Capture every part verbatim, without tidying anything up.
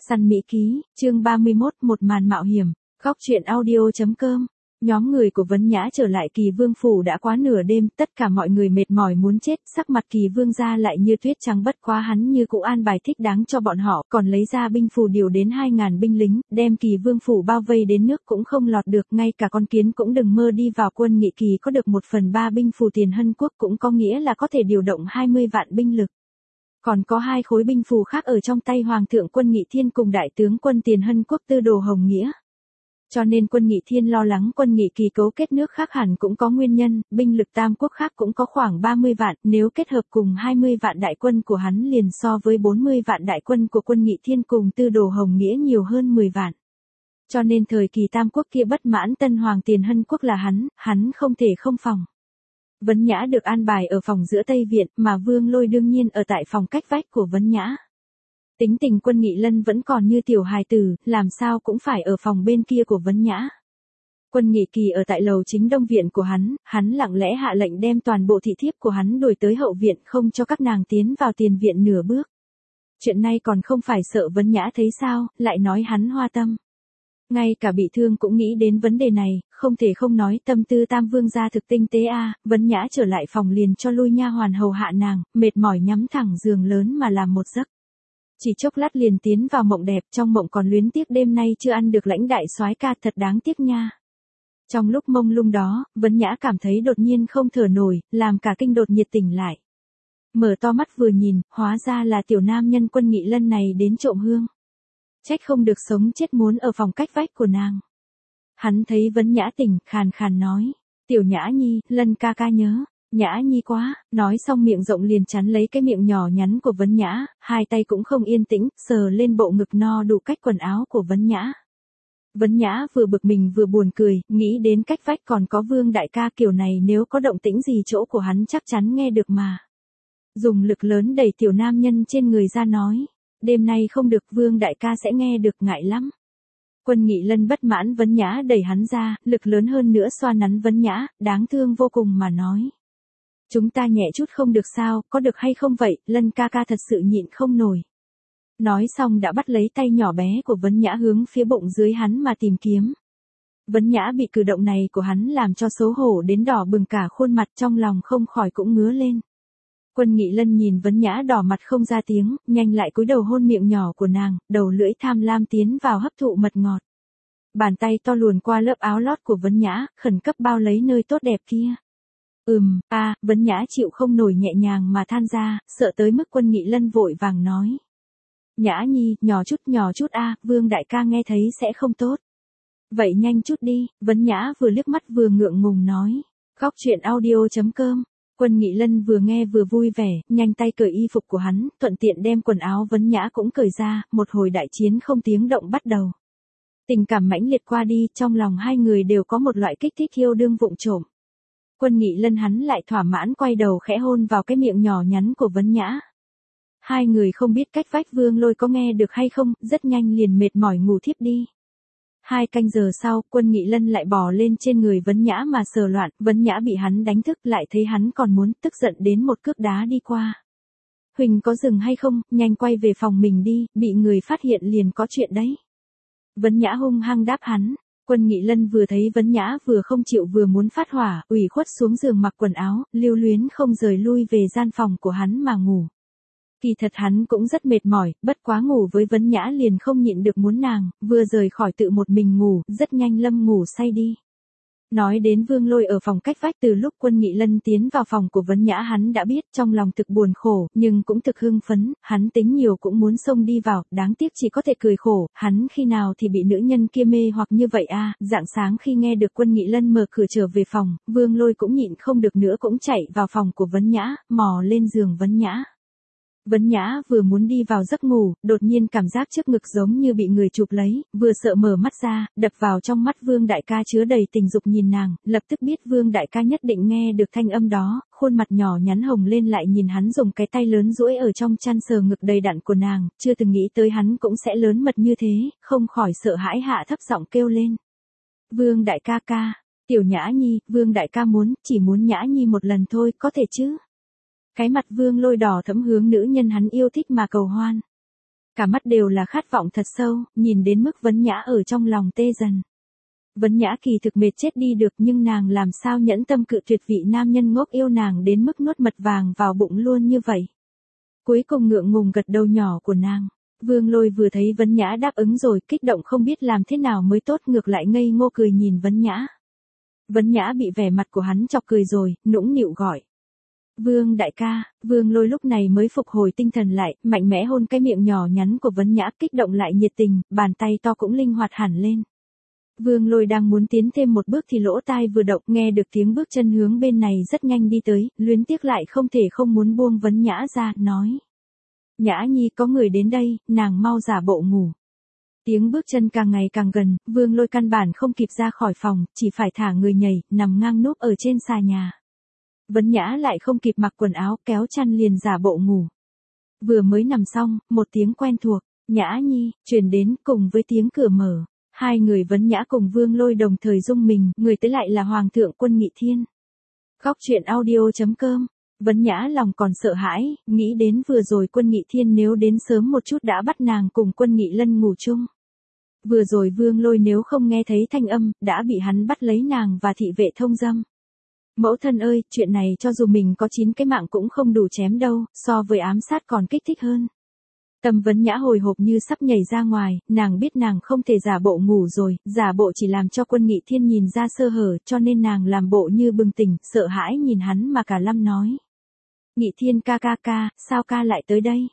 Săn Mỹ Ký, chương ba mươi mốt, một màn mạo hiểm, góc truyện audio.com. Nhóm người của Vấn Nhã trở lại Kỳ Vương phủ đã quá nửa đêm, tất cả mọi người mệt mỏi muốn chết, sắc mặt Kỳ Vương gia lại như tuyết trắng, bất quá hắn như cũ an bài thích đáng cho bọn họ, còn lấy ra binh phù điều đến hai ngàn binh lính, đem Kỳ Vương phủ bao vây đến nước cũng không lọt được, ngay cả con kiến cũng đừng mơ đi vào. Quân Nghị Kỳ có được một phần ba binh phù Tiền Hân Quốc cũng có nghĩa là có thể điều động hai mươi vạn binh lực. Còn có hai khối binh phù khác ở trong tay Hoàng thượng Quân Nghị Thiên cùng đại tướng quân Tiền Hân Quốc Tư Đồ Hồng Nghĩa. Cho nên Quân Nghị Thiên lo lắng Quân Nghị Kỳ cấu kết nước khác hẳn cũng có nguyên nhân, binh lực tam quốc khác cũng có khoảng ba mươi vạn, nếu kết hợp cùng hai mươi vạn đại quân của hắn liền so với bốn mươi vạn đại quân của Quân Nghị Thiên cùng Tư Đồ Hồng Nghĩa nhiều hơn mười vạn. Cho nên thời kỳ tam quốc kia bất mãn Tân Hoàng Tiền Hân Quốc là hắn, hắn không thể không phòng. Vấn Nhã được an bài ở phòng giữa Tây Viện, mà Vương Lôi đương nhiên ở tại phòng cách vách của Vấn Nhã. Tính tình Quân Nghị Lân vẫn còn như tiểu hài tử, làm sao cũng phải ở phòng bên kia của Vấn Nhã. Quân Nghị Kỳ ở tại lầu chính Đông Viện của hắn, hắn lặng lẽ hạ lệnh đem toàn bộ thị thiếp của hắn đuổi tới hậu viện, không cho các nàng tiến vào tiền viện nửa bước. Chuyện này còn không phải sợ Vấn Nhã thấy sao, lại nói hắn hoa tâm. Ngay cả bị thương cũng nghĩ đến vấn đề này, không thể không nói tâm tư Tam Vương gia thực tinh tế a. À. Vấn Nhã trở lại phòng liền cho lui nha hoàn hầu hạ nàng, mệt mỏi nhắm thẳng giường lớn mà làm một giấc. Chỉ chốc lát liền tiến vào mộng đẹp, trong mộng còn luyến tiếc đêm nay chưa ăn được lãnh đại soái ca, thật đáng tiếc nha. Trong lúc mông lung đó, Vấn Nhã cảm thấy đột nhiên không thở nổi, làm cả kinh đột nhiệt tỉnh lại. Mở to mắt vừa nhìn, hóa ra là tiểu nam nhân Quân Nghị Lân này đến trộm hương. Trách không được sống chết muốn ở phòng cách vách của nàng. Hắn thấy Vấn Nhã tỉnh, khàn khàn nói, tiểu Nhã Nhi, Lân ca ca nhớ, Nhã Nhi quá, nói xong miệng rộng liền chắn lấy cái miệng nhỏ nhắn của Vấn Nhã, hai tay cũng không yên tĩnh, sờ lên bộ ngực no đủ cách quần áo của Vấn Nhã. Vấn Nhã vừa bực mình vừa buồn cười, nghĩ đến cách vách còn có Vương đại ca, kiểu này nếu có động tĩnh gì chỗ của hắn chắc chắn nghe được mà. Dùng lực lớn đẩy tiểu nam nhân trên người ra nói, đêm nay không được, Vương đại ca sẽ nghe được, ngại lắm. Quân Nghị Lân bất mãn Vấn Nhã đẩy hắn ra, lực lớn hơn nữa xoa nắn Vấn Nhã, đáng thương vô cùng mà nói. Chúng ta nhẹ chút không được sao, có được hay không vậy, Lân ca ca thật sự nhịn không nổi. Nói xong đã bắt lấy tay nhỏ bé của Vấn Nhã hướng phía bụng dưới hắn mà tìm kiếm. Vấn Nhã bị cử động này của hắn làm cho xấu hổ đến đỏ bừng cả khuôn mặt, trong lòng không khỏi cũng ngứa lên. Quân Nghị Lân nhìn Vấn Nhã đỏ mặt không ra tiếng, nhanh lại cúi đầu hôn miệng nhỏ của nàng, đầu lưỡi tham lam tiến vào hấp thụ mật ngọt. Bàn tay to luồn qua lớp áo lót của Vấn Nhã, khẩn cấp bao lấy nơi tốt đẹp kia. Ừm, a, à, Vấn Nhã chịu không nổi nhẹ nhàng mà than ra, sợ tới mức Quân Nghị Lân vội vàng nói. Nhã Nhi, nhỏ chút nhỏ chút a, à, Vương đại ca nghe thấy sẽ không tốt. Vậy nhanh chút đi, Vấn Nhã vừa liếc mắt vừa ngượng ngùng nói. Góc truyện audio.com. Quân Nghị Lân vừa nghe vừa vui vẻ, nhanh tay cởi y phục của hắn, thuận tiện đem quần áo Vấn Nhã cũng cởi ra, một hồi đại chiến không tiếng động bắt đầu. Tình cảm mãnh liệt qua đi, trong lòng hai người đều có một loại kích thích yêu đương vụng trộm. Quân Nghị Lân hắn lại thỏa mãn quay đầu khẽ hôn vào cái miệng nhỏ nhắn của Vấn Nhã. Hai người không biết cách vách Vương Lôi có nghe được hay không, rất nhanh liền mệt mỏi ngủ thiếp đi. Hai canh giờ sau, Quân Nghị Lân lại bò lên trên người Vấn Nhã mà sờ loạn, Vấn Nhã bị hắn đánh thức, lại thấy hắn còn muốn, tức giận đến một cước đá đi qua. Huỳnh có dừng hay không, nhanh quay về phòng mình đi, bị người phát hiện liền có chuyện đấy. Vấn Nhã hung hăng đáp hắn. Quân Nghị Lân vừa thấy Vấn Nhã vừa không chịu vừa muốn phát hỏa, ủy khuất xuống giường mặc quần áo, lưu luyến không rời lui về gian phòng của hắn mà ngủ. Kỳ thật hắn cũng rất mệt mỏi, bất quá ngủ với Vấn Nhã liền không nhịn được muốn nàng, vừa rời khỏi tự một mình ngủ, rất nhanh lâm ngủ say đi. Nói đến Vương Lôi ở phòng cách vách, từ lúc Quân Nghị Lân tiến vào phòng của Vấn Nhã hắn đã biết, trong lòng thực buồn khổ, nhưng cũng thực hưng phấn, hắn tính nhiều cũng muốn xông đi vào, đáng tiếc chỉ có thể cười khổ, hắn khi nào thì bị nữ nhân kia mê hoặc như vậy a. À. Rạng sáng khi nghe được Quân Nghị Lân mở cửa trở về phòng, Vương Lôi cũng nhịn không được nữa cũng chạy vào phòng của Vấn Nhã, mò lên giường Vấn Nhã. Vấn Nhã vừa muốn đi vào giấc ngủ, đột nhiên cảm giác trước ngực giống như bị người chụp lấy, vừa sợ mở mắt ra, đập vào trong mắt Vương đại ca chứa đầy tình dục nhìn nàng, lập tức biết Vương đại ca nhất định nghe được thanh âm đó, khuôn mặt nhỏ nhắn hồng lên lại nhìn hắn dùng cái tay lớn duỗi ở trong chăn sờ ngực đầy đặn của nàng, chưa từng nghĩ tới hắn cũng sẽ lớn mật như thế, không khỏi sợ hãi hạ thấp giọng kêu lên. Vương đại ca ca, tiểu Nhã Nhi, Vương đại ca muốn, chỉ muốn Nhã Nhi một lần thôi, có thể chứ? Cái mặt Vương Lôi đỏ thẫm hướng nữ nhân hắn yêu thích mà cầu hoan. Cả mắt đều là khát vọng thật sâu, nhìn đến mức Vấn Nhã ở trong lòng tê dần. Vấn Nhã kỳ thực mệt chết đi được nhưng nàng làm sao nhẫn tâm cự tuyệt vị nam nhân ngốc yêu nàng đến mức nuốt mật vàng vào bụng luôn như vậy. Cuối cùng ngượng ngùng gật đầu nhỏ của nàng. Vương Lôi vừa thấy Vấn Nhã đáp ứng rồi, kích động không biết làm thế nào mới tốt, ngược lại ngây ngô cười nhìn Vấn Nhã. Vấn Nhã bị vẻ mặt của hắn chọc cười rồi, nũng nịu gọi. Vương đại ca. Vương Lôi lúc này mới phục hồi tinh thần lại, mạnh mẽ hôn cái miệng nhỏ nhắn của Vấn Nhã, kích động lại nhiệt tình, bàn tay to cũng linh hoạt hẳn lên. Vương Lôi đang muốn tiến thêm một bước thì lỗ tai vừa động, nghe được tiếng bước chân hướng bên này rất nhanh đi tới, luyến tiếc lại không thể không muốn buông Vấn Nhã ra, nói. Nhã Nhi có người đến đây, nàng mau giả bộ ngủ. Tiếng bước chân càng ngày càng gần, Vương Lôi căn bản không kịp ra khỏi phòng, chỉ phải thả người nhảy, nằm ngang núp ở trên xà nhà. Vấn Nhã lại không kịp mặc quần áo, kéo chăn liền giả bộ ngủ. Vừa mới nằm xong, một tiếng quen thuộc, Nhã Nhi, truyền đến cùng với tiếng cửa mở. Hai người Vấn Nhã cùng Vương Lôi đồng thời rung mình, người tới lại là Hoàng thượng Quân Nghị Thiên. Khóc chuyện audio chấm com. Vấn Nhã lòng còn sợ hãi, nghĩ đến vừa rồi Quân Nghị Thiên nếu đến sớm một chút đã bắt nàng cùng Quân Nghị Lân ngủ chung. Vừa rồi Vương Lôi nếu không nghe thấy thanh âm, đã bị hắn bắt lấy nàng và thị vệ thông dâm. Mẫu thân ơi, chuyện này cho dù mình có chín cái mạng cũng không đủ chém đâu, so với ám sát còn kích thích hơn. Tâm Vấn Nhã hồi hộp như sắp nhảy ra ngoài, nàng biết nàng không thể giả bộ ngủ rồi, giả bộ chỉ làm cho Quân Nghị Thiên nhìn ra sơ hở, cho nên nàng làm bộ như bừng tỉnh, sợ hãi nhìn hắn mà cả lâm nói. Nghị Thiên ca ca ca, sao ca lại tới đây?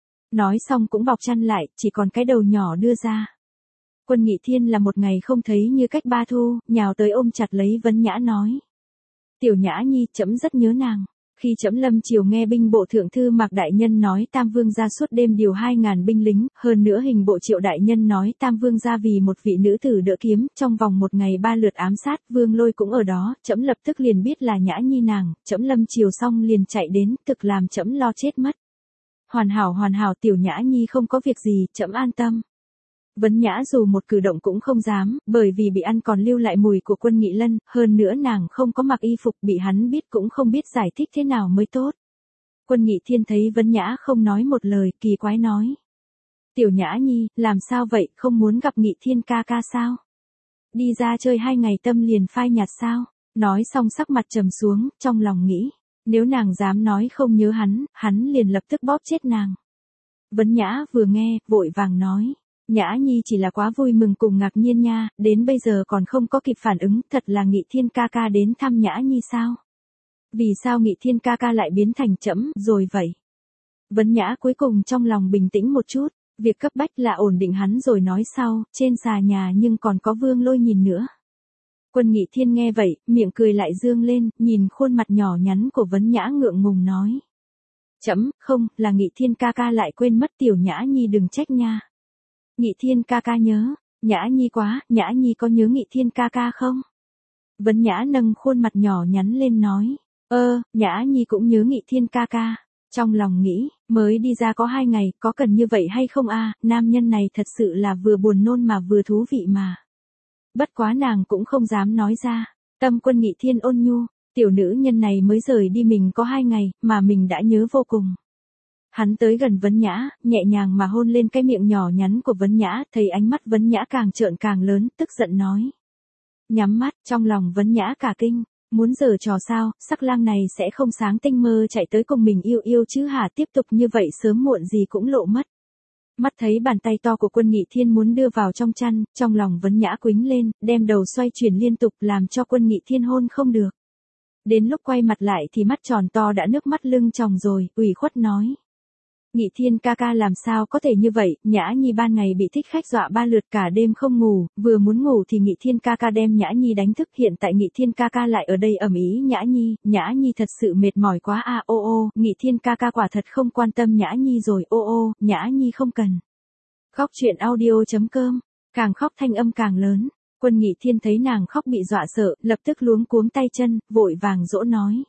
Nói xong cũng bọc chăn lại, chỉ còn cái đầu nhỏ đưa ra. Quân Nghị Thiên là một ngày không thấy như cách ba thu, nhào tới ôm chặt lấy Vấn Nhã nói. Tiểu Nhã Nhi, trẫm rất nhớ nàng. Khi trẫm lâm triều nghe binh bộ thượng thư Mạc Đại Nhân nói Tam Vương gia suốt đêm điều hai ngàn binh lính, hơn nữa hình bộ Triệu Đại Nhân nói Tam Vương gia vì một vị nữ tử đỡ kiếm, trong vòng một ngày ba lượt ám sát, Vương Lôi cũng ở đó, trẫm lập tức liền biết là Nhã Nhi nàng, trẫm lâm triều xong liền chạy đến, thực làm trẫm lo chết mất. Hoàn hảo hoàn hảo, Tiểu Nhã Nhi không có việc gì, trẫm an tâm. Vấn Nhã dù một cử động cũng không dám, bởi vì bị ăn còn lưu lại mùi của Quân Nghị Lân, hơn nữa nàng không có mặc y phục, bị hắn biết cũng không biết giải thích thế nào mới tốt. Quân Nghị Thiên thấy Vấn Nhã không nói một lời, kỳ quái nói. Tiểu Nhã Nhi, làm sao vậy, không muốn gặp Nghị Thiên ca ca sao? Đi ra chơi hai ngày tâm liền phai nhạt sao? Nói xong sắc mặt trầm xuống, trong lòng nghĩ, nếu nàng dám nói không nhớ hắn, hắn liền lập tức bóp chết nàng. Vấn Nhã vừa nghe, vội vàng nói. Nhã Nhi chỉ là quá vui mừng cùng ngạc nhiên nha, đến bây giờ còn không có kịp phản ứng, thật là Nghị Thiên ca ca đến thăm Nhã Nhi sao? Vì sao Nghị Thiên ca ca lại biến thành trẫm rồi vậy? Vấn Nhã cuối cùng trong lòng bình tĩnh một chút, việc cấp bách là ổn định hắn rồi nói sau, trên xà nhà nhưng còn có Vương Lôi nhìn nữa. Quân Nghị Thiên nghe vậy, miệng cười lại dương lên, nhìn khuôn mặt nhỏ nhắn của Vấn Nhã ngượng ngùng nói. Trẫm, không, là Nghị Thiên ca ca lại quên mất Tiểu Nhã Nhi đừng trách nha. Nghị Thiên ca ca nhớ, Nhã Nhi quá, Nhã Nhi có nhớ Nghị Thiên ca ca không? Vấn Nhã nâng khuôn mặt nhỏ nhắn lên nói, ơ, Nhã Nhi cũng nhớ Nghị Thiên ca ca. Trong lòng nghĩ, mới đi ra có hai ngày, có cần như vậy hay không a? Nam nhân này thật sự là vừa buồn nôn mà vừa thú vị mà. Bất quá nàng cũng không dám nói ra, tâm Quân Nghị Thiên ôn nhu, tiểu nữ nhân này mới rời đi mình có hai ngày, mà mình đã nhớ vô cùng. Hắn tới gần Vấn Nhã, nhẹ nhàng mà hôn lên cái miệng nhỏ nhắn của Vấn Nhã, thấy ánh mắt Vấn Nhã càng trợn càng lớn, tức giận nói. Nhắm mắt, trong lòng Vấn Nhã cả kinh, muốn giở trò sao, sắc lang này sẽ không sáng tinh mơ chạy tới cùng mình yêu yêu chứ hả, tiếp tục như vậy sớm muộn gì cũng lộ mất. Mắt thấy bàn tay to của Quân Nghị Thiên muốn đưa vào trong chăn, trong lòng Vấn Nhã quính lên, đem đầu xoay chuyển liên tục làm cho Quân Nghị Thiên hôn không được. Đến lúc quay mặt lại thì mắt tròn to đã nước mắt lưng tròng rồi, ủy khuất nói. Nghị Thiên ca ca làm sao có thể như vậy, Nhã Nhi ban ngày bị thích khách dọa ba lượt cả đêm không ngủ, vừa muốn ngủ thì Nghị Thiên ca ca đem Nhã Nhi đánh thức, hiện tại Nghị Thiên ca ca lại ở đây ầm ĩ Nhã Nhi, Nhã Nhi thật sự mệt mỏi quá a, ô ô, Nghị Thiên ca ca quả thật không quan tâm Nhã Nhi rồi, ô ô, Nhã Nhi không cần. Khóc chuyện audio chấm com, càng khóc thanh âm càng lớn, Quân Nghị Thiên thấy nàng khóc bị dọa sợ, lập tức luống cuống tay chân, vội vàng dỗ nói.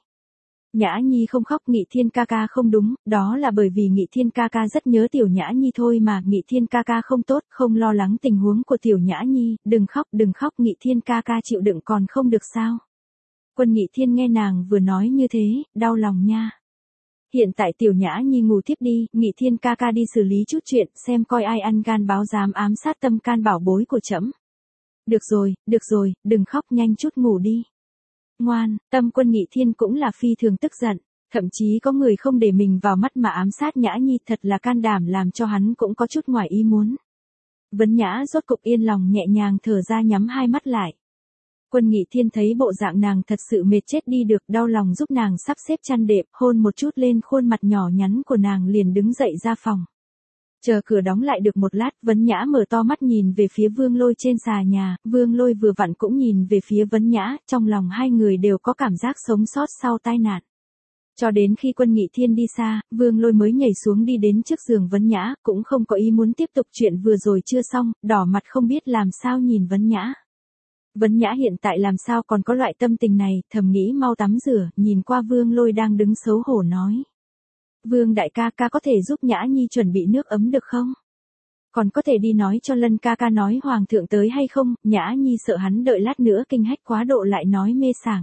Nhã Nhi không khóc, Nghị Thiên ca ca không đúng, đó là bởi vì Nghị Thiên ca ca rất nhớ Tiểu Nhã Nhi thôi mà, Nghị Thiên ca ca không tốt, không lo lắng tình huống của Tiểu Nhã Nhi, đừng khóc, đừng khóc, Nghị Thiên ca ca chịu đựng còn không được sao. Quân Nghị Thiên nghe nàng vừa nói như thế, đau lòng nha. hiện tại Tiểu Nhã Nhi ngủ tiếp đi, Nghị Thiên ca ca đi xử lý chút chuyện, xem coi ai ăn gan báo dám ám sát tâm can bảo bối của trẫm. Được rồi, được rồi, đừng khóc, nhanh chút ngủ đi. Ngoan, Tâm Quân Nghị Thiên cũng là phi thường tức giận, thậm chí có người không để mình vào mắt mà ám sát Nhã Nhi, thật là can đảm làm cho hắn cũng có chút ngoài ý muốn. Vấn Nhã rốt cục yên lòng nhẹ nhàng thở ra, nhắm hai mắt lại. Quân Nghị Thiên thấy bộ dạng nàng thật sự mệt chết đi được, đau lòng giúp nàng sắp xếp chăn đệm, hôn một chút lên khuôn mặt nhỏ nhắn của nàng liền đứng dậy ra phòng. Chờ cửa đóng lại được một lát, Vấn Nhã mở to mắt nhìn về phía Vương Lôi trên xà nhà, Vương Lôi vừa vặn cũng nhìn về phía Vấn Nhã, trong lòng hai người đều có cảm giác sống sót sau tai nạn. Cho đến khi Quân Nghị Thiên đi xa, Vương Lôi mới nhảy xuống đi đến trước giường Vấn Nhã, cũng không có ý muốn tiếp tục chuyện vừa rồi chưa xong, đỏ mặt không biết làm sao nhìn Vấn Nhã. Vấn Nhã hiện tại làm sao còn có loại tâm tình này, thầm nghĩ mau tắm rửa, nhìn qua Vương Lôi đang đứng xấu hổ nói. Vương đại ca ca có thể giúp Nhã Nhi chuẩn bị nước ấm được không? Còn có thể đi nói cho Lân ca ca nói Hoàng thượng tới hay không, Nhã Nhi sợ hắn đợi lát nữa kinh hách quá độ lại nói mê sảng.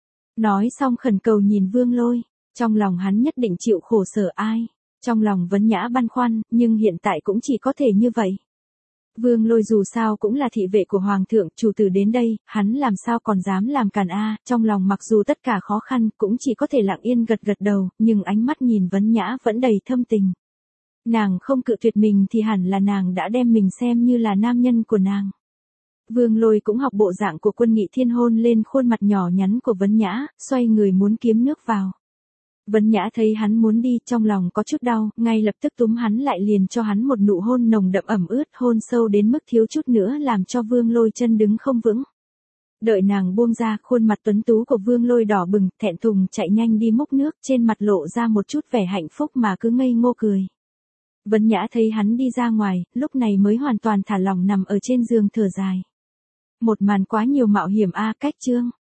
Nói xong khẩn cầu nhìn Vương Lôi, trong lòng hắn nhất định chịu khổ sở ai. Trong lòng Vấn Nhã băn khoăn, nhưng hiện tại cũng chỉ có thể như vậy. Vương Lôi dù sao cũng là thị vệ của Hoàng thượng, chủ tử đến đây, hắn làm sao còn dám làm càn a, trong lòng mặc dù tất cả khó khăn, cũng chỉ có thể lặng yên gật gật đầu, nhưng ánh mắt nhìn Vấn Nhã vẫn đầy thâm tình. Nàng không cự tuyệt mình thì hẳn là nàng đã đem mình xem như là nam nhân của nàng. Vương Lôi cũng học bộ dạng của Quân Nghị Thiên, hôn lên khuôn mặt nhỏ nhắn của Vấn Nhã, xoay người muốn kiếm nước vào. Vấn Nhã thấy hắn muốn đi, trong lòng có chút đau, ngay lập tức túm hắn lại liền cho hắn một nụ hôn nồng đậm ẩm ướt, hôn sâu đến mức thiếu chút nữa làm cho Vương Lôi chân đứng không vững. Đợi nàng buông ra, khuôn mặt tuấn tú của Vương Lôi đỏ bừng, thẹn thùng chạy nhanh đi múc nước, trên mặt lộ ra một chút vẻ hạnh phúc mà cứ ngây ngô cười. Vấn Nhã thấy hắn đi ra ngoài, lúc này mới hoàn toàn thả lỏng nằm ở trên giường thở dài. Một màn quá nhiều mạo hiểm a, cách chương.